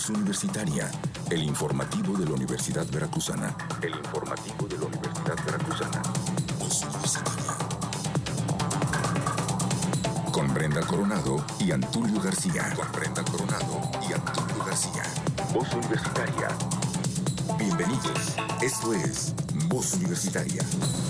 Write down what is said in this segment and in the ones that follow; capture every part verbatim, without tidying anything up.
Voz Universitaria, el informativo de la Universidad Veracruzana. El informativo de la Universidad Veracruzana. Voz Universitaria. Con Brenda Coronado y Antulio García. Con Brenda Coronado y Antulio García. Voz Universitaria. Bienvenidos. Esto es Voz Universitaria.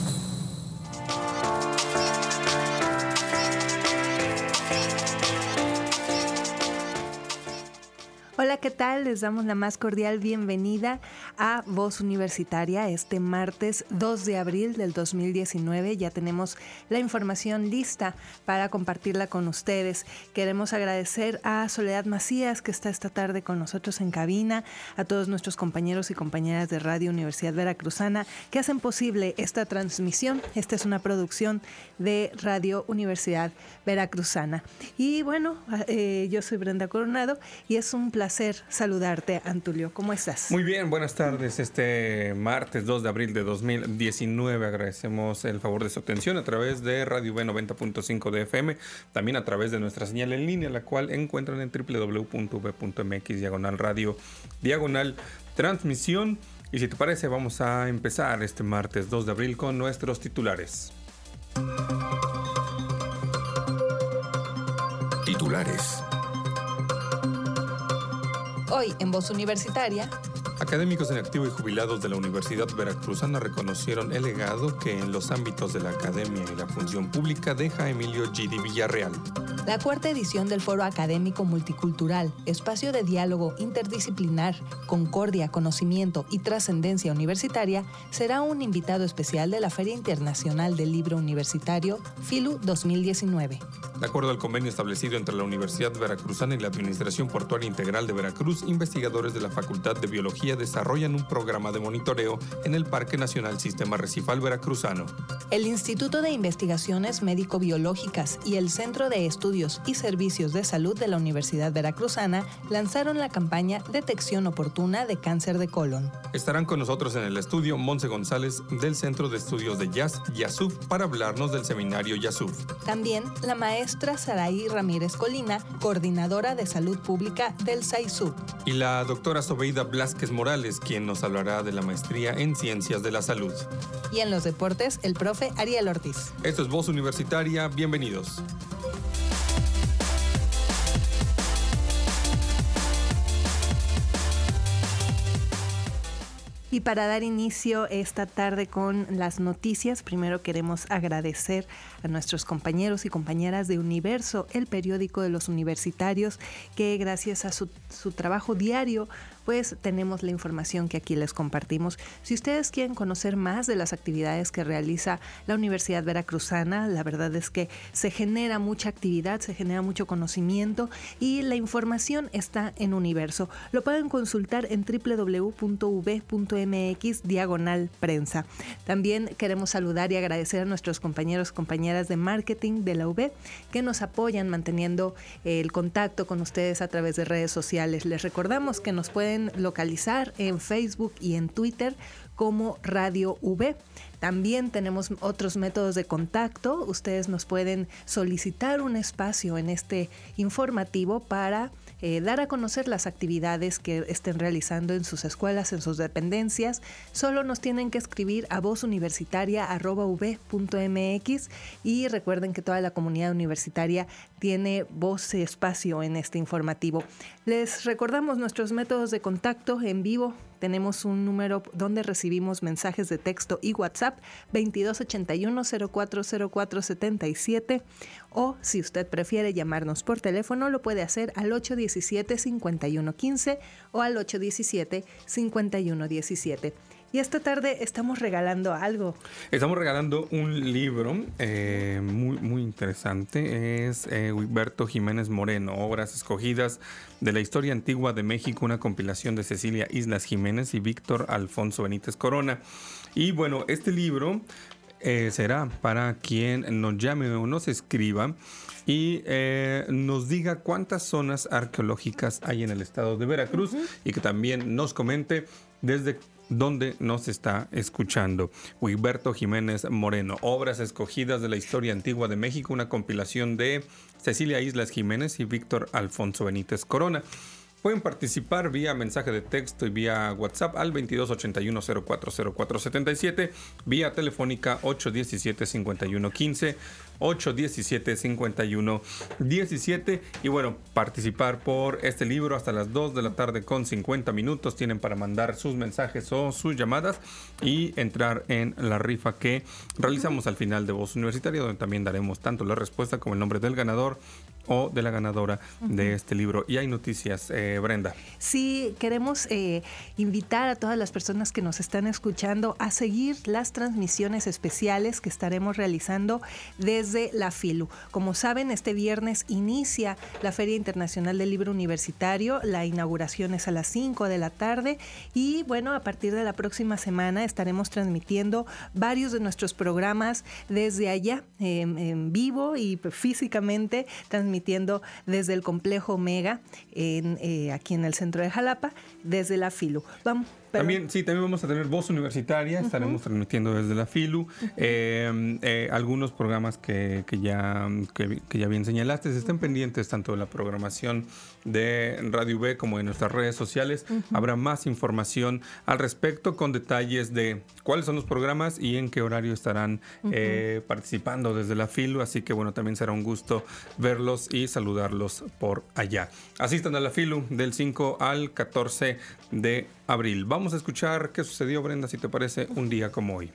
Hola, ¿qué tal? Les damos la más cordial bienvenida a Voz Universitaria este martes dos de abril del dos mil diecinueve. Ya tenemos la información lista para compartirla con ustedes. Queremos agradecer a Soledad Macías, que está esta tarde con nosotros en cabina, a todos nuestros compañeros y compañeras de Radio Universidad Veracruzana que hacen posible esta transmisión. Esta es una producción de Radio Universidad Veracruzana. Y bueno, eh, yo soy Brenda Coronado y es un placer saludarte, Antulio. ¿Cómo estás? Muy bien, buenas tardes. Este martes dos de abril de dos mil diecinueve agradecemos el favor de su atención a través de Radio V noventa punto cinco de F M, también a través de nuestra señal en línea, la cual encuentran en doble u doble u doble u punto v punto m x diagonal radio diagonal transmisión. Y si te parece, vamos a empezar este martes dos de abril con nuestros titulares. Titulares. Hoy en Voz Universitaria. Académicos en activo y jubilados de la Universidad Veracruzana reconocieron el legado que en los ámbitos de la academia y la función pública deja Emilio G D Villarreal. La cuarta edición del Foro Académico Multicultural, espacio de diálogo interdisciplinar, concordia, conocimiento y trascendencia universitaria, será un invitado especial de la Feria Internacional del Libro Universitario, FILU dos mil diecinueve. De acuerdo al convenio establecido entre la Universidad Veracruzana y la Administración Portuaria Integral de Veracruz, investigadores de la Facultad de Biología desarrollan un programa de monitoreo en el Parque Nacional Sistema Recifal Veracruzano. El Instituto de Investigaciones Médico-Biológicas y el Centro de Estudios y Servicios de Salud de la Universidad Veracruzana lanzaron la campaña Detección Oportuna de Cáncer de Colon. Estarán con nosotros en el estudio Monse González del Centro de Estudios de Y A S, YASUF, para hablarnos del seminario YASUF. También la maestra Saraí Ramírez Colina, coordinadora de Salud Pública del SAISUB. Y la doctora Sobeida Blázquez Morales, quien nos hablará de la maestría en Ciencias de la Salud. Y en los deportes, el profe Ariel Ortiz. Esto es Voz Universitaria, bienvenidos. Y para dar inicio esta tarde con las noticias, primero queremos agradecer a nuestros compañeros y compañeras de Universo, el periódico de los universitarios, que gracias a su, su trabajo diario, pues tenemos la información que aquí les compartimos. Si ustedes quieren conocer más de las actividades que realiza la Universidad Veracruzana, la verdad es que se genera mucha actividad, se genera mucho conocimiento y la información está en Universo. Lo pueden consultar en doble u doble u doble u punto u v punto m x diagonal prensa. También queremos saludar y agradecer a nuestros compañeros y compañeras de marketing de la U V que nos apoyan manteniendo el contacto con ustedes a través de redes sociales. Les recordamos que nos pueden localizar en Facebook y en Twitter como Radio V. También tenemos otros métodos de contacto. Ustedes nos pueden solicitar un espacio en este informativo para eh, dar a conocer las actividades que estén realizando en sus escuelas, en sus dependencias. Solo nos tienen que escribir a vozuniversitaria arroba u v punto m x y recuerden que toda la comunidad universitaria tiene voz y espacio en este informativo. Les recordamos nuestros métodos de contacto en vivo. Tenemos un número donde recibimos mensajes de texto y WhatsApp veintidós ochenta y uno cero cuatro cero cuatro setenta y siete, o si usted prefiere llamarnos por teléfono lo puede hacer al ocho diecisiete cincuenta y uno quince o al ocho diecisiete cincuenta y uno diecisiete. Y esta tarde estamos regalando algo. Estamos regalando un libro eh, muy, muy interesante. Es eh, Wigberto Jiménez Moreno, Obras Escogidas de la Historia Antigua de México, una compilación de Cecilia Islas Jiménez y Víctor Alfonso Benítez Corona. Y bueno, este libro eh, será para quien nos llame o nos escriba y eh, nos diga cuántas zonas arqueológicas hay en el estado de Veracruz, uh-huh. y que también nos comente desde dónde nos está escuchando. Wigberto Jiménez Moreno, Obras Escogidas de la Historia Antigua de México, una compilación de Cecilia Islas Jiménez y Víctor Alfonso Benítez Corona. Pueden participar vía mensaje de texto y vía WhatsApp al veintidós ochenta y uno cero cuatro cero cuatro setenta y siete, vía telefónica ocho diecisiete cincuenta y uno quince, ocho diecisiete cincuenta y uno diecisiete. Y bueno, participar por este libro hasta las dos de la tarde con cincuenta minutos. Tienen para mandar sus mensajes o sus llamadas y entrar en la rifa que realizamos al final de Voz Universitaria, donde también daremos tanto la respuesta como el nombre del ganador o de la ganadora uh-huh. de este libro. Y hay noticias, eh, Brenda. Sí, queremos eh, invitar a todas las personas que nos están escuchando a seguir las transmisiones especiales que estaremos realizando desde la FILU. Como saben, este viernes inicia la Feria Internacional del Libro Universitario. La inauguración es a las cinco de la tarde y bueno, a partir de la próxima semana estaremos transmitiendo varios de nuestros programas desde allá, eh, en vivo y físicamente, transmitiendo desde el complejo Omega, en, eh, aquí en el centro de Jalapa, desde la FILU. Vamos. Pero... También, sí, también vamos a tener Voz Universitaria, uh-huh. estaremos transmitiendo desde la FILU. Uh-huh. eh, eh, algunos programas que, que, ya, que, que ya bien señalaste, estén uh-huh. pendientes tanto de la programación de Radio V como de nuestras redes sociales. Uh-huh. Habrá más información al respecto con detalles de cuáles son los programas y en qué horario estarán uh-huh. eh, participando desde la FILU. Así que bueno, también será un gusto verlos y saludarlos por allá. Asistan a la FILU del cinco al catorce de abril. Vamos a escuchar qué sucedió, Brenda, si te parece, un día como hoy.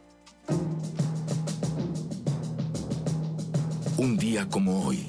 Un día como hoy.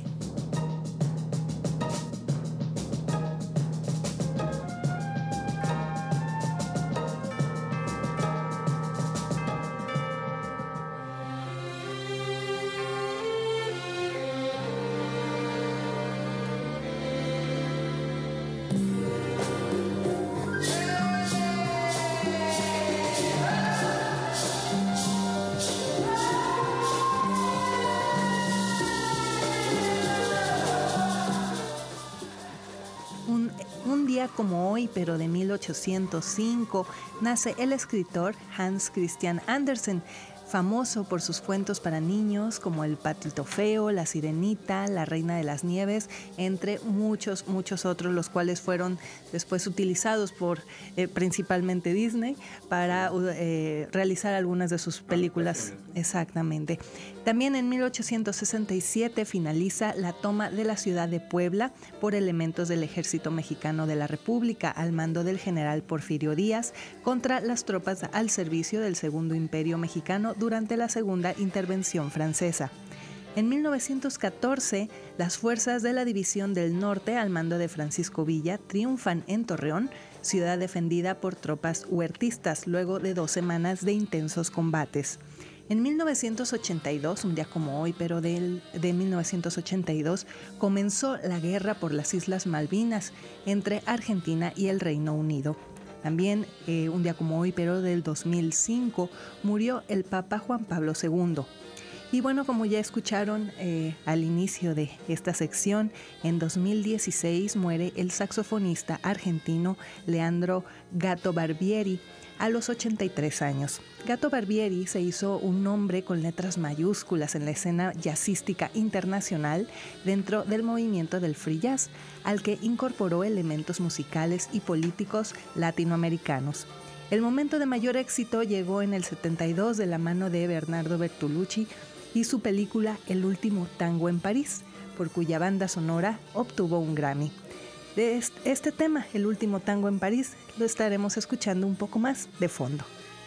Como hoy, pero de mil ochocientos cinco, nace el escritor Hans Christian Andersen, famoso por sus cuentos para niños como El Patito Feo, La Sirenita, La Reina de las Nieves, entre muchos, muchos otros, los cuales fueron después utilizados por eh, principalmente Disney para eh, realizar algunas de sus películas. Exactamente. También en mil ochocientos sesenta y siete finaliza la toma de la ciudad de Puebla por elementos del Ejército Mexicano de la República al mando del general Porfirio Díaz contra las tropas al servicio del Segundo Imperio Mexicano durante la Segunda Intervención Francesa. En mil novecientos catorce, las fuerzas de la División del Norte al mando de Francisco Villa triunfan en Torreón, ciudad defendida por tropas huertistas luego de dos semanas de intensos combates. En mil novecientos ochenta y dos, un día como hoy, pero del, de mil novecientos ochenta y dos, comenzó la guerra por las Islas Malvinas entre Argentina y el Reino Unido. También, eh, un día como hoy, pero del dos mil cinco, murió el Papa Juan Pablo segundo. Y bueno, como ya escucharon eh, al inicio de esta sección, en dos mil dieciséis muere el saxofonista argentino Leandro Gato Barbieri a los ochenta y tres años. Gato Barbieri se hizo un nombre con letras mayúsculas en la escena jazzística internacional dentro del movimiento del free jazz, al que incorporó elementos musicales y políticos latinoamericanos. El momento de mayor éxito llegó en el setenta y dos de la mano de Bernardo Bertolucci y su película El último tango en París, por cuya banda sonora obtuvo un Grammy. De este tema, El último tango en París, lo estaremos escuchando un poco más de fondo.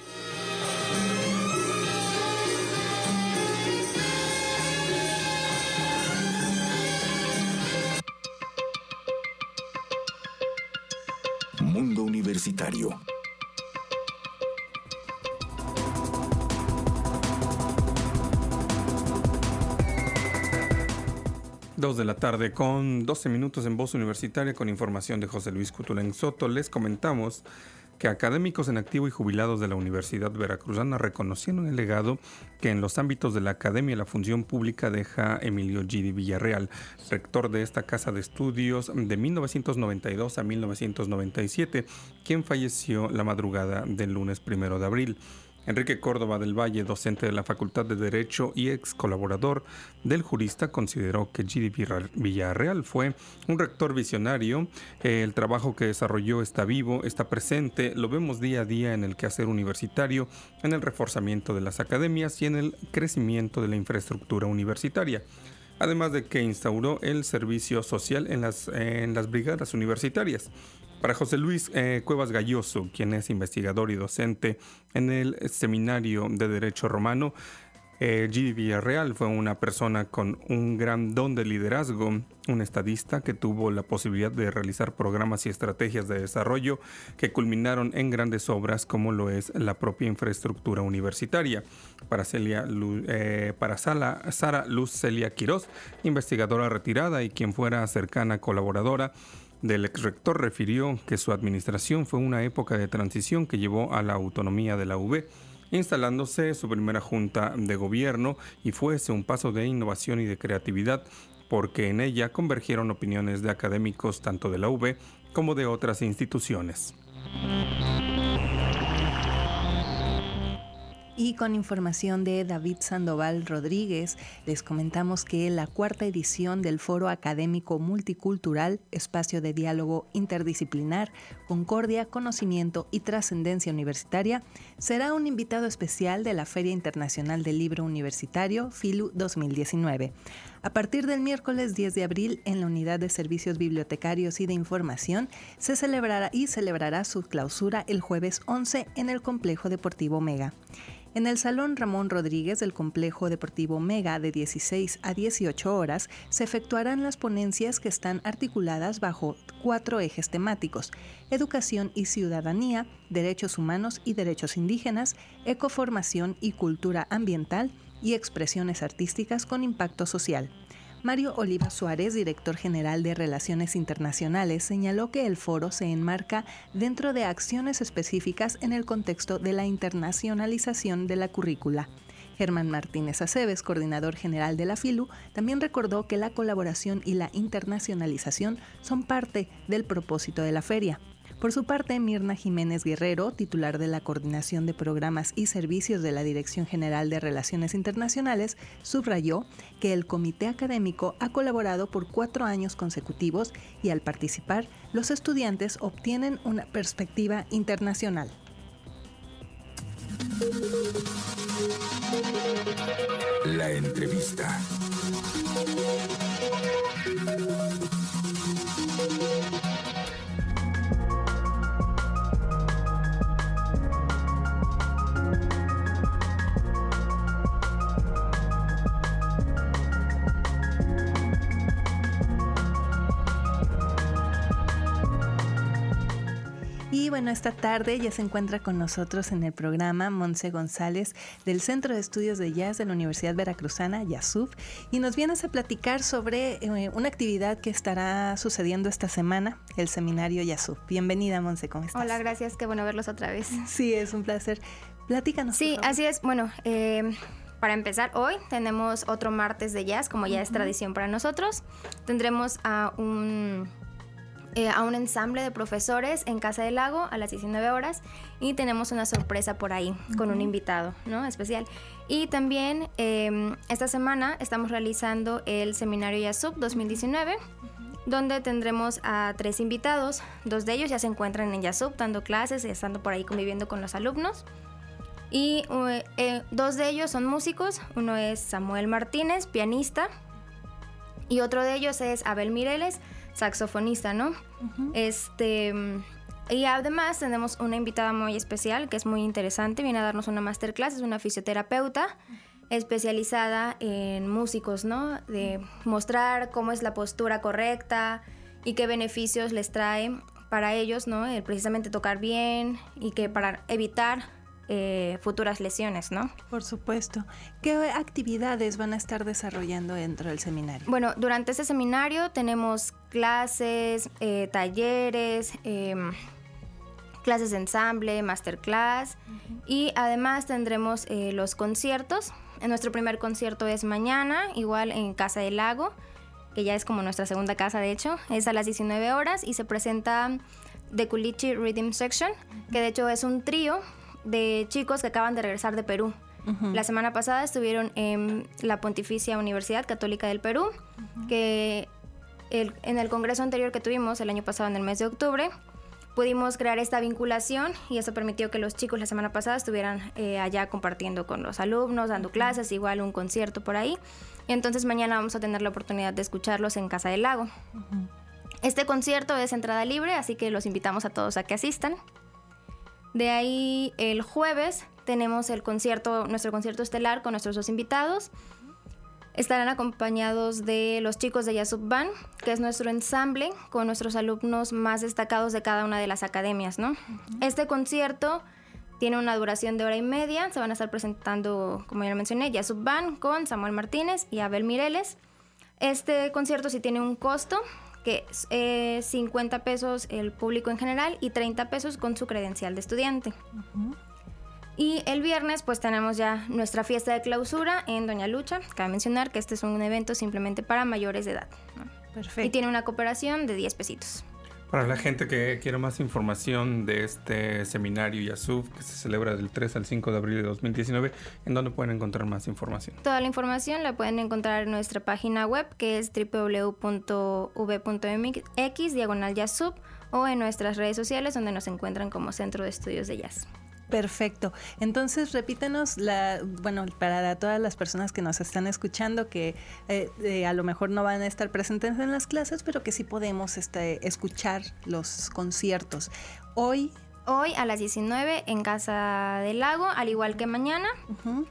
Mundo Universitario. Dos de la tarde con doce minutos en Voz Universitaria con información de José Luis Cutulén Soto. Les comentamos que académicos en activo y jubilados de la Universidad Veracruzana reconocieron el legado que en los ámbitos de la academia y la función pública deja Emilio Gidi Villarreal, rector de esta casa de estudios de mil novecientos noventa y dos a mil novecientos noventa y siete, quien falleció la madrugada del lunes primero de abril. Enrique Córdoba del Valle, docente de la Facultad de Derecho y ex colaborador del jurista, consideró que G D Villarreal fue un rector visionario. El trabajo que desarrolló está vivo, está presente, lo vemos día a día en el quehacer universitario, en el reforzamiento de las academias y en el crecimiento de la infraestructura universitaria. Además de que instauró el servicio social en las, en las brigadas universitarias. Para José Luis eh, Cuevas Galloso, quien es investigador y docente en el Seminario de Derecho Romano, eh, G D Villarreal fue una persona con un gran don de liderazgo, un estadista que tuvo la posibilidad de realizar programas y estrategias de desarrollo que culminaron en grandes obras como lo es la propia infraestructura universitaria. Para, Celia, eh, para Sala, Sara Luz Celia Quirós, investigadora retirada y quien fuera cercana colaboradora del exrector, refirió que su administración fue una época de transición que llevó a la autonomía de la U B, instalándose su primera junta de gobierno, y fuese un paso de innovación y de creatividad, porque en ella convergieron opiniones de académicos tanto de la U B como de otras instituciones. Y con información de David Sandoval Rodríguez, les comentamos que la cuarta edición del Foro Académico Multicultural, Espacio de Diálogo Interdisciplinar, Concordia, Conocimiento y Trascendencia Universitaria, será un invitado especial de la Feria Internacional del Libro Universitario, FILU dos mil diecinueve. A partir del miércoles diez de abril, en la Unidad de Servicios Bibliotecarios y de Información, se celebrará y celebrará su clausura el jueves once en el Complejo Deportivo Mega. En el Salón Ramón Rodríguez del Complejo Deportivo Mega, de dieciséis a dieciocho horas, se efectuarán las ponencias que están articuladas bajo cuatro ejes temáticos: educación y ciudadanía, derechos humanos y derechos indígenas, ecoformación y cultura ambiental, y expresiones artísticas con impacto social. Mario Oliva Suárez, director general de Relaciones Internacionales, señaló que el foro se enmarca dentro de acciones específicas en el contexto de la internacionalización de la currícula. Germán Martínez Aceves, coordinador general de la FILU, también recordó que la colaboración y la internacionalización son parte del propósito de la feria. Por su parte, Mirna Jiménez Guerrero, titular de la Coordinación de Programas y Servicios de la Dirección General de Relaciones Internacionales, subrayó que el comité académico ha colaborado por cuatro años consecutivos y al participar, los estudiantes obtienen una perspectiva internacional. La entrevista. Y bueno, esta tarde ya se encuentra con nosotros en el programa Montse González del Centro de Estudios de Jazz de la Universidad Veracruzana, YASUV, y nos vienes a platicar sobre eh, una actividad que estará sucediendo esta semana, el seminario YASUV. Bienvenida, Montse, ¿cómo estás? Hola, gracias, qué bueno verlos otra vez. Sí, es un placer. Platícanos. Sí, así es. Bueno, eh, para empezar, hoy tenemos otro martes de jazz, como ya uh-huh. es tradición para nosotros. Tendremos a un... Eh, a un ensamble de profesores en Casa del Lago a las diecinueve horas, y tenemos una sorpresa por ahí uh-huh. con un invitado, ¿no?, especial. Y también eh, esta semana estamos realizando el seminario YASUV dos mil diecinueve, uh-huh. donde tendremos a tres invitados. Dos de ellos ya se encuentran en YASUV dando clases y estando por ahí conviviendo con los alumnos. Y eh, eh, dos de ellos son músicos. Uno es Samuel Martínez, pianista, y otro de ellos es Abel Mireles, saxofonista, ¿no? Uh-huh. Este, y además tenemos una invitada muy especial que es muy interesante, viene a darnos una masterclass, es una fisioterapeuta especializada en músicos, ¿no? De mostrar cómo es la postura correcta y qué beneficios les trae para ellos, ¿no? El precisamente tocar bien, y que para evitar Eh, futuras lesiones, ¿no? Por supuesto. ¿Qué actividades van a estar desarrollando dentro del seminario? Bueno, durante este seminario tenemos clases, eh, talleres, eh, clases de ensamble, masterclass, uh-huh. y además tendremos eh, los conciertos. Nuestro primer concierto es mañana, igual en Casa del Lago, que ya es como nuestra segunda casa, de hecho. Es a las diecinueve horas y se presenta The Culichi Rhythm Section, uh-huh. que de hecho es un trío de chicos que acaban de regresar de Perú. Uh-huh. La semana pasada estuvieron en la Pontificia Universidad Católica del Perú, uh-huh. que el, en el congreso anterior que tuvimos el año pasado en el mes de octubre, pudimos crear esta vinculación y eso permitió que los chicos la semana pasada estuvieran eh, allá compartiendo con los alumnos, dando clases, igual un concierto por ahí. Y entonces mañana vamos a tener la oportunidad de escucharlos en Casa del Lago. Uh-huh. Este concierto es entrada libre, así que los invitamos a todos a que asistan. De ahí el jueves tenemos el concierto, nuestro concierto estelar con nuestros dos invitados. Estarán acompañados de los chicos de Yasub Band, que es nuestro ensamble con nuestros alumnos más destacados de cada una de las academias, ¿no? Uh-huh. Este concierto tiene una duración de hora y media. Se van a estar presentando, como ya lo mencioné, Yasub Band con Samuel Martínez y Abel Mireles. Este concierto sí tiene un costo, que es eh, cincuenta pesos el público en general y treinta pesos con su credencial de estudiante. Uh-huh. Y el viernes pues tenemos ya nuestra fiesta de clausura en Doña Lucha. Cabe mencionar que este es un evento simplemente para mayores de edad, ¿no? Perfecto. Y tiene una cooperación de diez pesitos. Para la gente que quiere más información de este seminario Yasub, que se celebra del tres al cinco de abril de dos mil diecinueve, ¿en dónde pueden encontrar más información? Toda la información la pueden encontrar en nuestra página web, que es doble u doble u doble u punto v punto m x diagonal Yasub, o en nuestras redes sociales, donde nos encuentran como Centro de Estudios de Jazz. Perfecto. Entonces, repítenos, la, bueno, para todas las personas que nos están escuchando, que eh, eh, a lo mejor no van a estar presentes en las clases, pero que sí podemos este, escuchar los conciertos. Hoy... Hoy a las diecinueve en Casa del Lago, al igual que mañana. Uh-huh.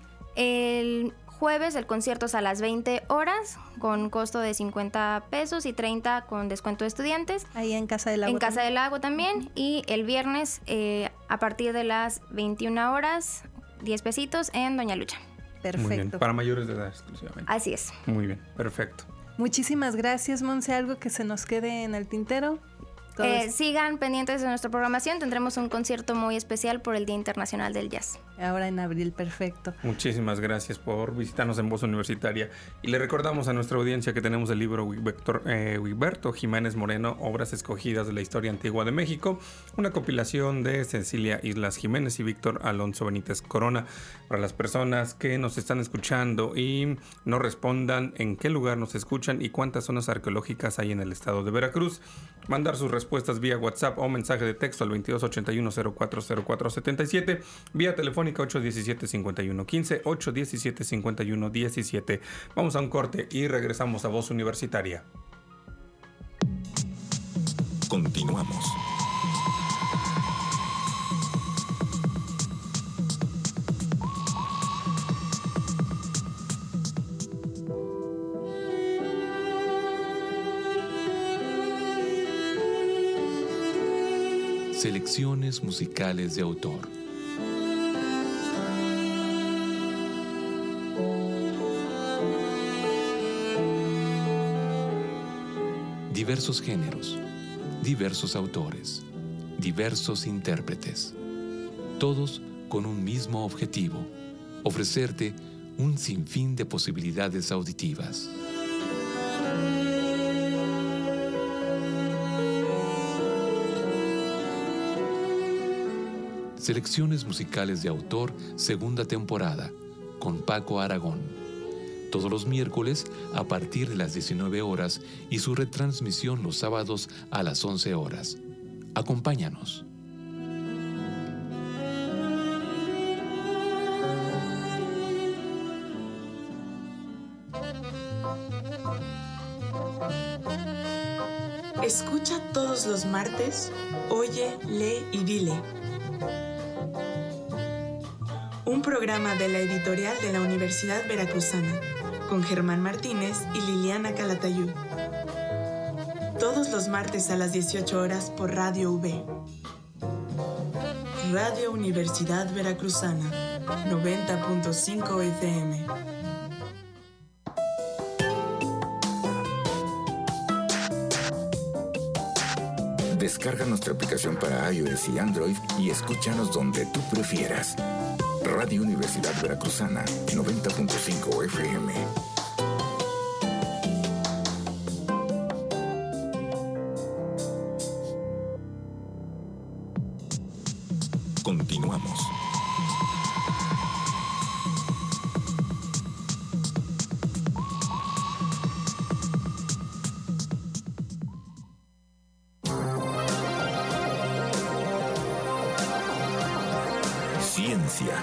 El jueves el concierto es a las veinte horas, con costo de cincuenta pesos y treinta con descuento de estudiantes. Ahí en Casa del Lago. En Casa del Lago también. Y el viernes eh, a partir de las veintiuna horas, diez pesitos en Doña Lucha. Perfecto. Muy bien. Para mayores de edad exclusivamente. Así es. Muy bien, perfecto. Muchísimas gracias, Monse. ¿Algo que se nos quede en el tintero? Eh, sigan pendientes de nuestra programación. Tendremos un concierto muy especial por el Día Internacional del Jazz. Ahora en abril, perfecto. Muchísimas gracias por visitarnos en Voz Universitaria. Y le recordamos a nuestra audiencia que tenemos el libro Víctor, eh, Wigberto Jiménez Moreno, Obras Escogidas de la Historia Antigua de México, una compilación de Cecilia Islas Jiménez y Víctor Alonso Benítez Corona. Para las personas que nos están escuchando y no respondan en qué lugar nos escuchan y cuántas zonas arqueológicas hay en el estado de Veracruz, mandar sus respuestas vía WhatsApp o mensaje de texto al veintidós ochenta y uno cero cuatro cero cuatro setenta y siete, vía telefónica ocho diecisiete cincuenta y uno quince, ocho diecisiete cincuenta y uno diecisiete. Vamos a un corte y regresamos a Voz Universitaria. Continuamos. Selecciones musicales de autor. Diversos géneros, diversos autores, diversos intérpretes, todos con un mismo objetivo: ofrecerte un sinfín de posibilidades auditivas. Selecciones musicales de autor, segunda temporada, con Paco Aragón. Todos los miércoles a partir de las diecinueve horas y su retransmisión los sábados a las once horas. Acompáñanos. Escucha todos los martes, Oye, Lee y Dile. Un programa de la editorial de la Universidad Veracruzana, con Germán Martínez y Liliana Calatayud. Todos los martes a las dieciocho horas por Radio V. Radio Universidad Veracruzana, noventa punto cinco F M. Descarga nuestra aplicación para iOS y Android y escúchanos donde tú prefieras. Radio Universidad Veracruzana, noventa punto cinco F M. Continuamos. García.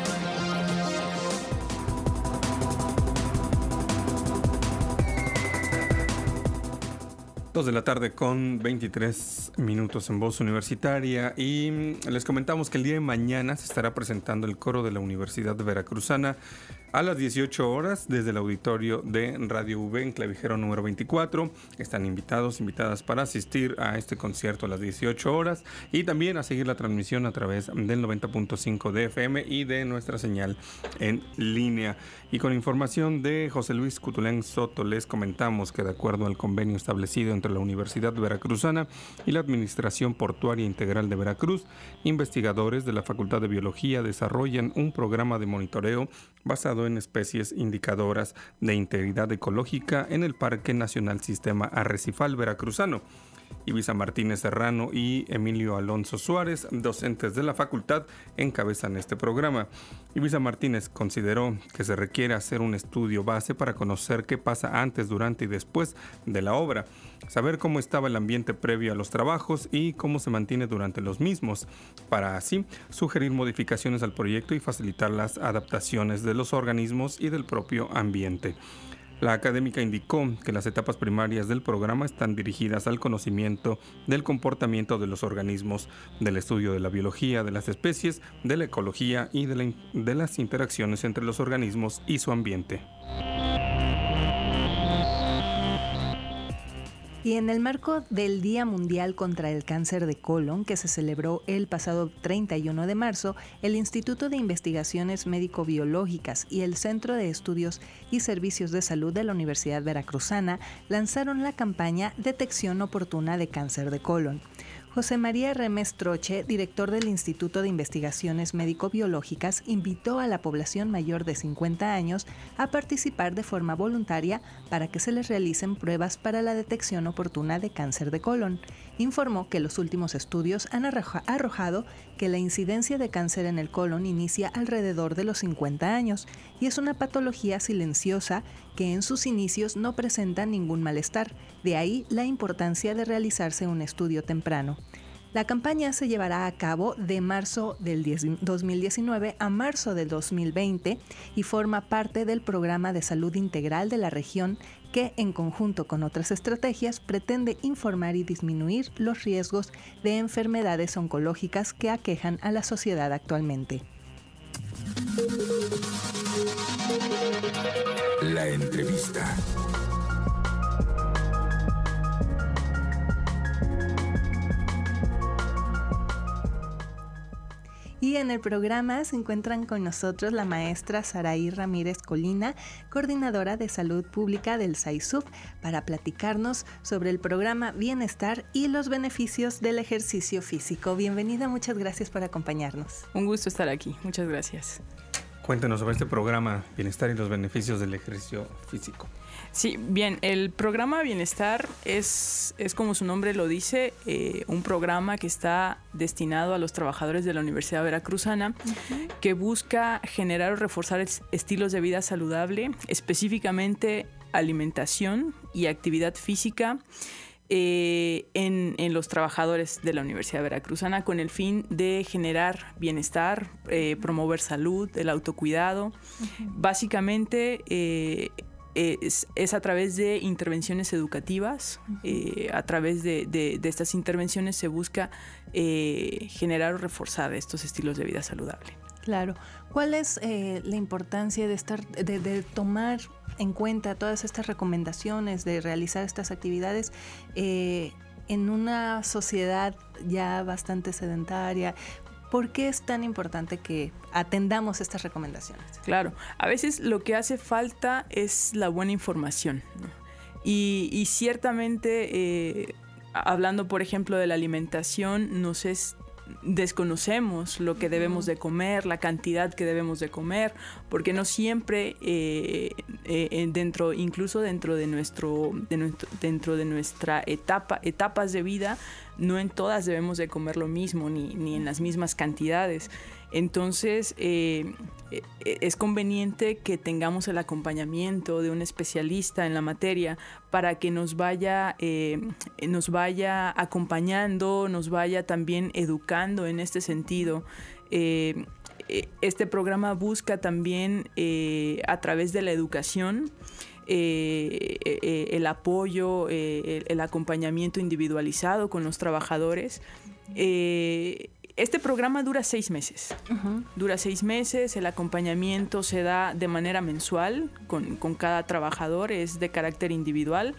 Dos de la tarde con veintitrés minutos en Voz Universitaria, y les comentamos que el día de mañana se estará presentando el coro de la Universidad Veracruzana a las dieciocho horas desde el auditorio de Radio V en Clavijero número veinticuatro. Están invitados, invitadas para asistir a este concierto a las dieciocho horas y también a seguir la transmisión a través del noventa punto cinco de F M y de nuestra señal en línea. Y con información de José Luis Cutulén Soto, les comentamos que de acuerdo al convenio establecido entre la Universidad Veracruzana y la Administración Portuaria Integral de Veracruz, investigadores de la Facultad de Biología desarrollan un programa de monitoreo basado en especies indicadoras de integridad ecológica en el Parque Nacional Sistema Arrecifal Veracruzano. Ibiza Martínez Serrano y Emilio Alonso Suárez, docentes de la facultad, encabezan este programa. Ibiza Martínez consideró que se requiere hacer un estudio base para conocer qué pasa antes, durante y después de la obra, saber cómo estaba el ambiente previo a los trabajos y cómo se mantiene durante los mismos, para así sugerir modificaciones al proyecto y facilitar las adaptaciones de los organismos y del propio ambiente. La académica indicó que las etapas primarias del programa están dirigidas al conocimiento del comportamiento de los organismos, del estudio de la biología de las especies, de la ecología y de, la, de las interacciones entre los organismos y su ambiente. Y en el marco del Día Mundial contra el Cáncer de Colon, que se celebró el pasado treinta y uno de marzo, el Instituto de Investigaciones Médico-Biológicas y el Centro de Estudios y Servicios de Salud de la Universidad Veracruzana lanzaron la campaña Detección Oportuna de Cáncer de Colon. José María Remes Troche, director del Instituto de Investigaciones Médico-Biológicas, invitó a la población mayor de cincuenta años a participar de forma voluntaria para que se les realicen pruebas para la detección oportuna de cáncer de colon. Informó que los últimos estudios han arroja- arrojado que la incidencia de cáncer en el colon inicia alrededor de los cincuenta años y es una patología silenciosa que en sus inicios no presenta ningún malestar. De ahí la importancia de realizarse un estudio temprano. La campaña se llevará a cabo de marzo del dos mil diecinueve a marzo del dos mil veinte y forma parte del Programa de Salud Integral de la región que, en conjunto con otras estrategias, pretende informar y disminuir los riesgos de enfermedades oncológicas que aquejan a la sociedad actualmente. La entrevista. Y en el programa se encuentran con nosotros la maestra Saraí Ramírez Colina, coordinadora de salud pública del SAISUB, para platicarnos sobre el programa Bienestar y los beneficios del ejercicio físico. Bienvenida, muchas gracias por acompañarnos. Un gusto estar aquí, muchas gracias. Cuéntenos sobre este programa Bienestar y los beneficios del ejercicio físico. Sí, bien, el programa Bienestar es, es como su nombre lo dice, eh, un programa que está destinado a los trabajadores de la Universidad Veracruzana, uh-huh. que busca generar o reforzar estilos de vida saludable, específicamente alimentación y actividad física, Eh, en, en los trabajadores de la Universidad Veracruzana, con el fin de generar bienestar, eh, promover salud, el autocuidado. Uh-huh. Básicamente eh, es, es a través de intervenciones educativas, uh-huh. eh, a través de, de, de estas intervenciones se busca eh, generar o reforzar estos estilos de vida saludable. Claro. ¿Cuál es eh, la importancia de estar, de, de tomar en cuenta todas estas recomendaciones, de realizar estas actividades eh, en una sociedad ya bastante sedentaria? ¿Por qué es tan importante que atendamos estas recomendaciones? Claro, a veces lo que hace falta es la buena información, ¿no? Y, y ciertamente, eh, hablando por ejemplo de la alimentación, nos es desconocemos lo que debemos de comer, la cantidad que debemos de comer, porque no siempre eh, eh, dentro, incluso dentro de nuestro, de nuestro, dentro de nuestra etapa, etapas de vida, no en todas debemos de comer lo mismo, ni, ni en las mismas cantidades. Entonces, eh, es conveniente que tengamos el acompañamiento de un especialista en la materia para que nos vaya, eh, nos vaya acompañando, nos vaya también educando en este sentido. Eh, este programa busca también, eh, a través de la educación, eh, eh, el apoyo, eh, el, el acompañamiento individualizado con los trabajadores. Eh, Este programa dura seis meses. Uh-huh. Dura seis meses, el acompañamiento se da de manera mensual con, con cada trabajador, es de carácter individual.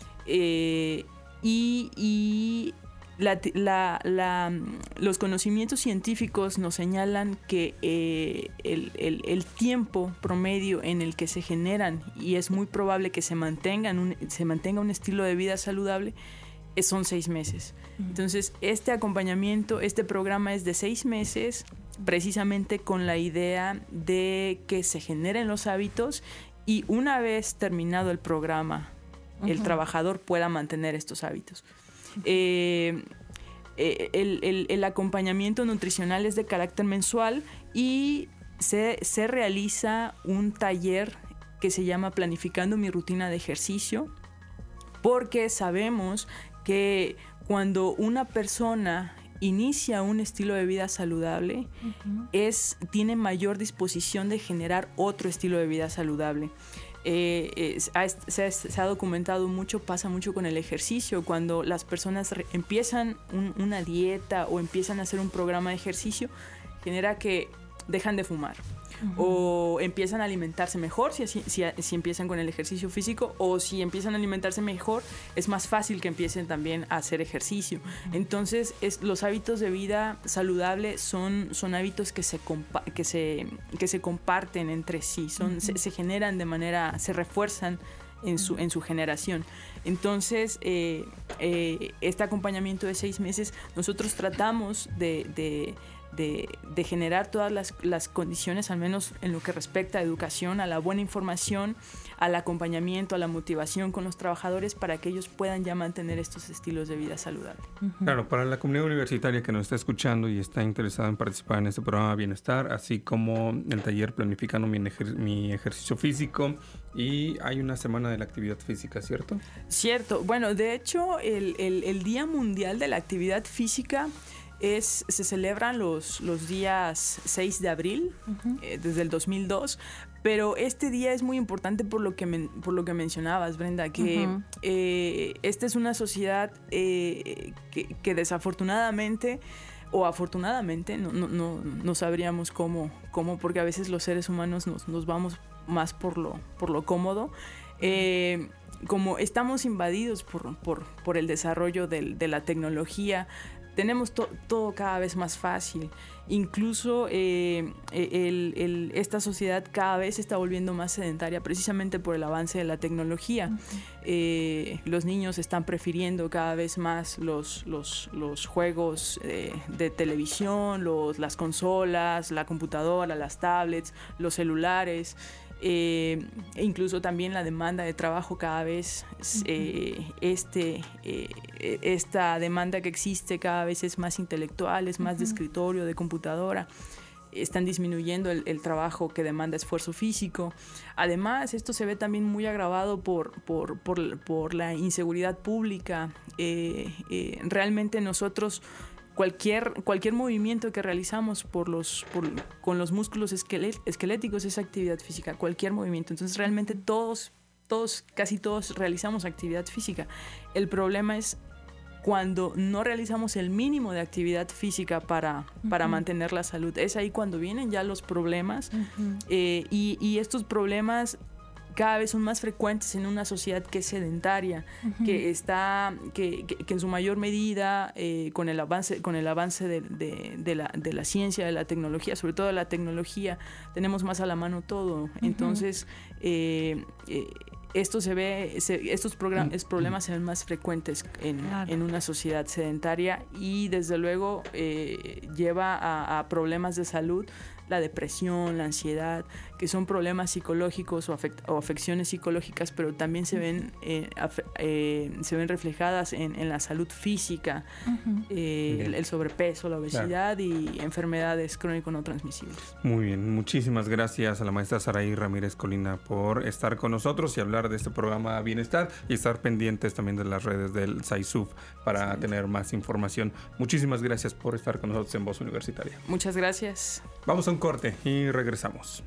Eh, y y la, la, la, los conocimientos científicos nos señalan que eh, el, el, el tiempo promedio en el que se generan, y es muy probable que se, mantengan un, se mantenga un estilo de vida saludable, son seis meses. Entonces, este acompañamiento, este programa es de seis meses, precisamente con la idea de que se generen los hábitos y una vez terminado el programa, uh-huh, el trabajador pueda mantener estos hábitos. Eh, el, el, el acompañamiento nutricional es de carácter mensual y se, se realiza un taller que se llama Planificando mi rutina de ejercicio, porque sabemos que cuando una persona inicia un estilo de vida saludable, uh-huh, es, tiene mayor disposición de generar otro estilo de vida saludable. Eh, eh, se, se ha documentado mucho, pasa mucho con el ejercicio. Cuando las personas re- empiezan un, una dieta o empiezan a hacer un programa de ejercicio, genera que dejan de fumar. Uh-huh. O empiezan a alimentarse mejor si, si, si empiezan con el ejercicio físico, o si empiezan a alimentarse mejor, es más fácil que empiecen también a hacer ejercicio. Uh-huh. Entonces, es, los hábitos de vida saludable son, son hábitos que se, compa- que, se, que se comparten entre sí, son, uh-huh, se, se generan de manera, se refuerzan en su, en su generación. Entonces, eh, eh, este acompañamiento de seis meses, nosotros tratamos de... de De, de generar todas las, las condiciones, al menos en lo que respecta a educación, a la buena información, al acompañamiento, a la motivación con los trabajadores para que ellos puedan ya mantener estos estilos de vida saludables. Uh-huh. Claro, para la comunidad universitaria que nos está escuchando y está interesada en participar en este programa de bienestar, así como el taller Planificando mi, ejer- mi ejercicio físico, y hay una semana de la actividad física, ¿cierto? Cierto. Bueno, de hecho, el, el, el Día Mundial de la Actividad Física Es, se celebran los, los días seis de abril, uh-huh, eh, desde el dos mil dos, pero este día es muy importante por lo que, men, por lo que mencionabas, Brenda, que uh-huh, eh, esta es una sociedad eh, que, que desafortunadamente o afortunadamente, no, no, no, no sabríamos cómo, cómo, porque a veces los seres humanos nos, nos vamos más por lo, por lo cómodo, eh, como estamos invadidos por, por, por el desarrollo del, de la tecnología. Tenemos to- todo cada vez más fácil. Incluso eh, el, el, esta sociedad cada vez se está volviendo más sedentaria precisamente por el avance de la tecnología. Uh-huh. Eh, los niños están prefiriendo cada vez más los, los, los juegos eh, de televisión, los, las consolas, la computadora, las tablets, los celulares. Eh, e incluso también la demanda de trabajo cada vez, eh, este, eh, esta demanda que existe cada vez es más intelectual, es más uh-huh, de escritorio, de computadora. Están disminuyendo el, el trabajo que demanda esfuerzo físico. Además, esto se ve también muy agravado por, por, por, por la inseguridad pública. Eh, eh, realmente nosotros Cualquier, cualquier movimiento que realizamos por los, por, con los músculos esquelet, esqueléticos es actividad física, cualquier movimiento. Entonces realmente todos, todos, casi todos realizamos actividad física. El problema es cuando no realizamos el mínimo de actividad física para, uh-huh, para mantener la salud. Es ahí cuando vienen ya los problemas, uh-huh, eh, y, y estos problemas cada vez son más frecuentes en una sociedad que es sedentaria, uh-huh, que está, que, que, que en su mayor medida, eh, con el avance, con el avance de, de, de, la, de la ciencia, de la tecnología, sobre todo de la tecnología, tenemos más a la mano todo. Uh-huh. Entonces, eh, eh, esto se ve, se, estos program- uh-huh, problemas se ven más frecuentes en, claro, en una sociedad sedentaria, y desde luego eh, lleva a, a problemas de salud, la depresión, la ansiedad, que son problemas psicológicos o, afect, o afecciones psicológicas, pero también se ven, eh, af, eh, se ven reflejadas en, en la salud física, uh-huh. eh, el, el sobrepeso, la obesidad, claro, y enfermedades crónico no transmisibles. Muy bien, muchísimas gracias a la maestra Saraí Ramírez Colina por estar con nosotros y hablar de este programa Bienestar y estar pendientes también de las redes del SAISUF para sí. tener más información. Muchísimas gracias por estar con nosotros en Voz Universitaria. Muchas gracias. Vamos a un corte y regresamos.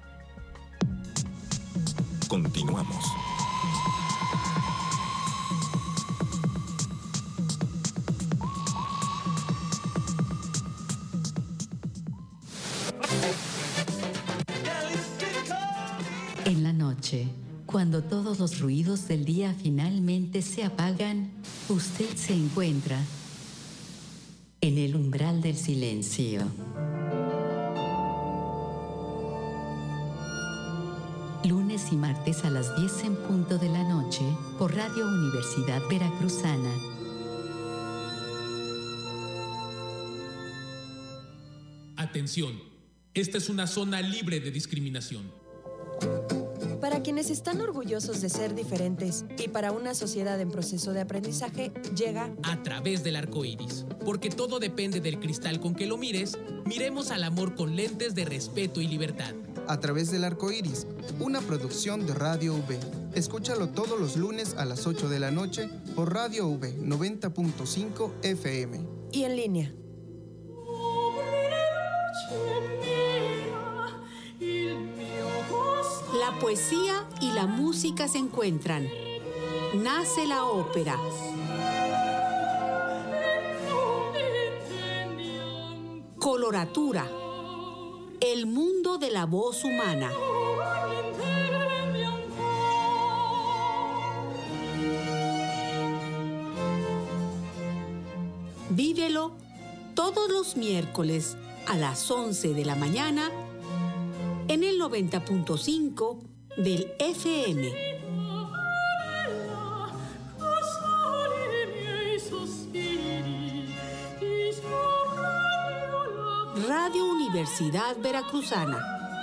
Continuamos. En la noche, cuando todos los ruidos del día finalmente se apagan, usted se encuentra en el umbral del silencio. Lunes y martes a las diez en punto de la noche por Radio Universidad Veracruzana. Atención, esta es una zona libre de discriminación. Para quienes están orgullosos de ser diferentes y para una sociedad en proceso de aprendizaje, llega A través del arco iris. Porque todo depende del cristal con que lo mires, miremos al amor con lentes de respeto y libertad. A través del arco iris, una producción de Radio V. Escúchalo todos los lunes a las ocho de la noche por Radio V noventa punto cinco F M. Y en línea. La poesía y la música se encuentran. Nace la ópera. Coloratura. El mundo de la voz humana. Vívelo todos los miércoles a las once de la mañana en el noventa punto cinco del F M. Radio Universidad Veracruzana.